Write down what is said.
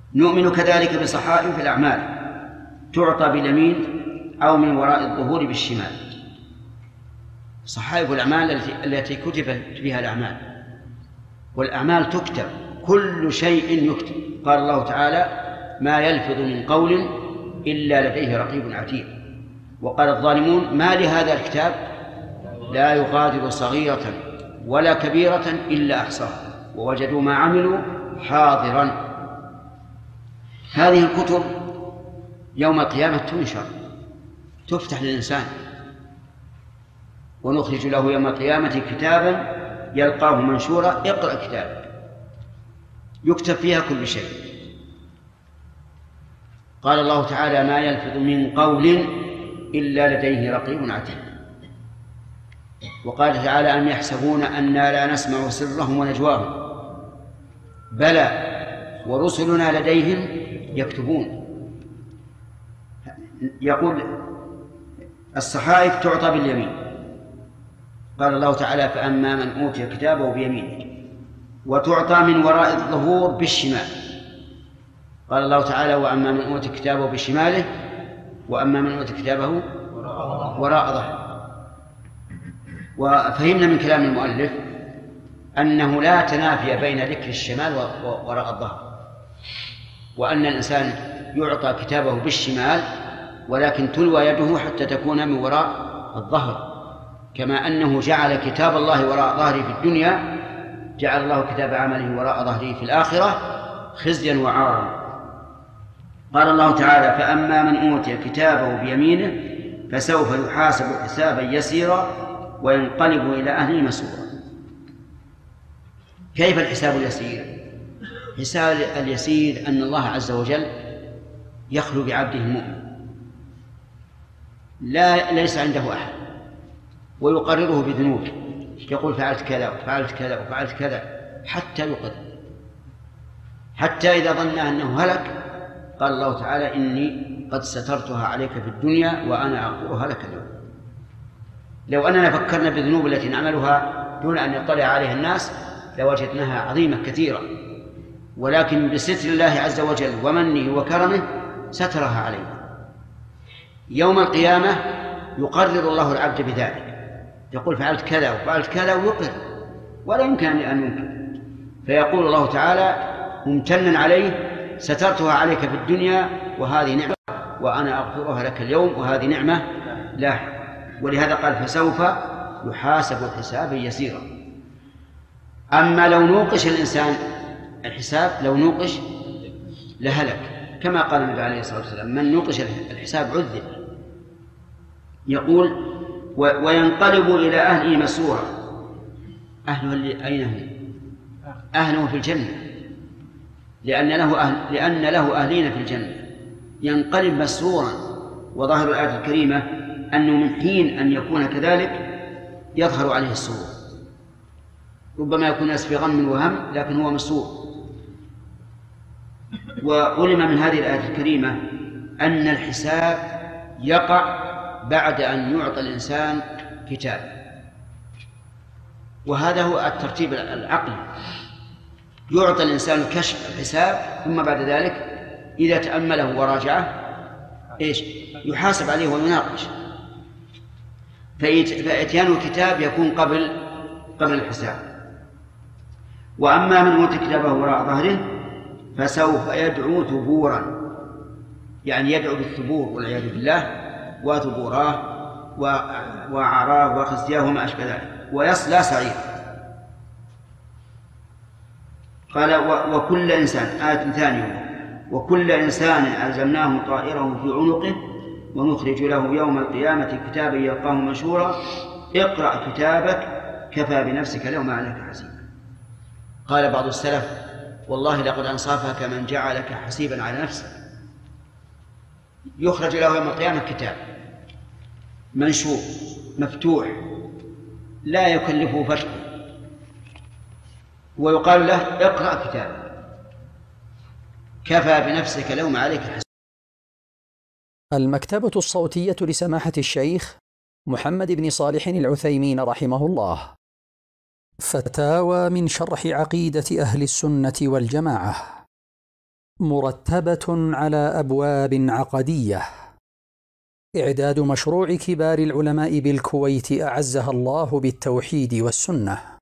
نؤمن كذلك بصحائف الأعمال تعطى باليمين أو من وراء الظهور بالشمال. صحائف الأعمال التي كتبت بها الأعمال، والأعمال تكتب، كل شيء يكتب. قال الله تعالى: ما يلفظ من قول إلا لديه رقيب عتيد. وقال الظالمون: ما لهذا الكتاب لا يغادر صغيرة ولا كبيرة إلا أحصاها ووجدوا ما عملوا حاضرا. هذه الكتب يوم القيامة تنشر، تفتح للإنسان، ونخرج له يوم القيامة كتابا يلقاه منشورا: اقرأ كتابك، يكتب فيها كل شيء. قال الله تعالى: ما يلفظ من قول إلا لديه رقيب عتيد. وقال تعالى: أم يحسبون أنا لا نسمع سرهم ونجواهم بلى ورسلنا لديهم يكتبون. يقول: الصحائف تعطى باليمين. قال الله تعالى: فأما من أوتي كتابه بيمينه. وتعطى من وراء الظهور بالشمال. قال الله تعالى: وأما من أوتي كتابه بشماله وأما من أوتي كتابه وراء ظهره. وفهمنا من كلام المؤلف أنه لا تنافي بين ذكر الشمال وراء الظهر، وأن الإنسان يعطى كتابه بالشمال ولكن تلوى يده حتى تكون من وراء الظهر، كما أنه جعل كتاب الله وراء ظهره في الدنيا جعل الله كتاب عمله وراء ظهره في الآخرة خزيا وعارا. قال الله تعالى: فأما من أوتي كتابه بيمينه فسوف يحاسب حسابا يسيرا وينقلب إلى أهله مسرورا. كيف الحساب اليسير؟ حساب اليسير أن الله عز وجل يخلو بعبده المؤمن ليس عنده أحد ويقرره بذنوبه، يقول: فعلت كذا وفعلت كذا وفعلت كذا، حتى يقر، حتى إذا ظن أنه هلك قال الله تعالى: إني قد سترتها عليك في الدنيا وأنا أغفرها لك اليوم. لو أننا فكرنا بالذنوب التي نعملها دون أن يطلع عليها الناس لوجدناها عظيمة كثيرة، ولكن بستر الله عز وجل ومنه وكرمه سترها علينا. يوم القيامة يقرر الله العبد بذلك، يقول: فعلت كذا وفعلت كذا، ويقر ولا يمكن أن ينكر، فيقول الله تعالى ممتنا عليه: سترتها عليك في الدنيا وهذه نعمة وأنا أغفرها لك اليوم، وهذه نعمة لا. ولهذا قال: فسوف يحاسب حسابا يسيرا. أما لو نوقش الإنسان الحساب، لو نوقش لهلك، كما قال النبي عليه الصلاة والسلام: من نوقش الحساب عذب. يقول: وينقلب إلى أهله مسرورا. أهله أين هم؟ أهله في الجنة، لأن له أهلين في الجنة. ينقلب مسرورا. وظاهر الآية الكريمة أنه من حين أن يكون كذلك يظهر عليه السرور، ربما يكون الناس في غم وهم لكن هو مسرور. وعلم من هذه الآية الكريمة أن الحساب يقع بعد أن يعطى الإنسان كتاب، وهذا هو الترتيب العقلي. يعطى الإنسان كشف الحساب، ثم بعد ذلك إذا تأمله وراجعه يحاسب عليه ويناقش. فإتيان الكتاب يكون قبل الحساب. وأما من أوتي كتابه وراء ظهره فسوف يدعو ثبورا، يعني يدعو بالثبور والعياذ بالله، وثبوراه وعراه وخزياه وما أشبه ذلك، ويصلى سعيرا. قال: وكل إنسان، آية ثانية: وكل إنسان ألزمناه طائره في عنقه ونخرج له يوم القيامة كتابا يلقاه منشورا اقرأ كتابك كفى بنفسك اليوم عليك حسيبا. قال بعض السلف: والله لقد أنصافك من جعلك حسيبا على نفسك. يخرج له يوم القيامة كتاب منشور مفتوح لا يكلفه فتحه، ويقال له: اقرأ كتابك كفى بنفسك اليوم عليك حسيبا. المكتبة الصوتية لسماحة الشيخ محمد بن صالح العثيمين رحمه الله. فتاوى من شرح عقيدة أهل السنة والجماعة. مرتبة على أبواب عقدية. إعداد مشروع كبار العلماء بالكويت أعزها الله بالتوحيد والسنة.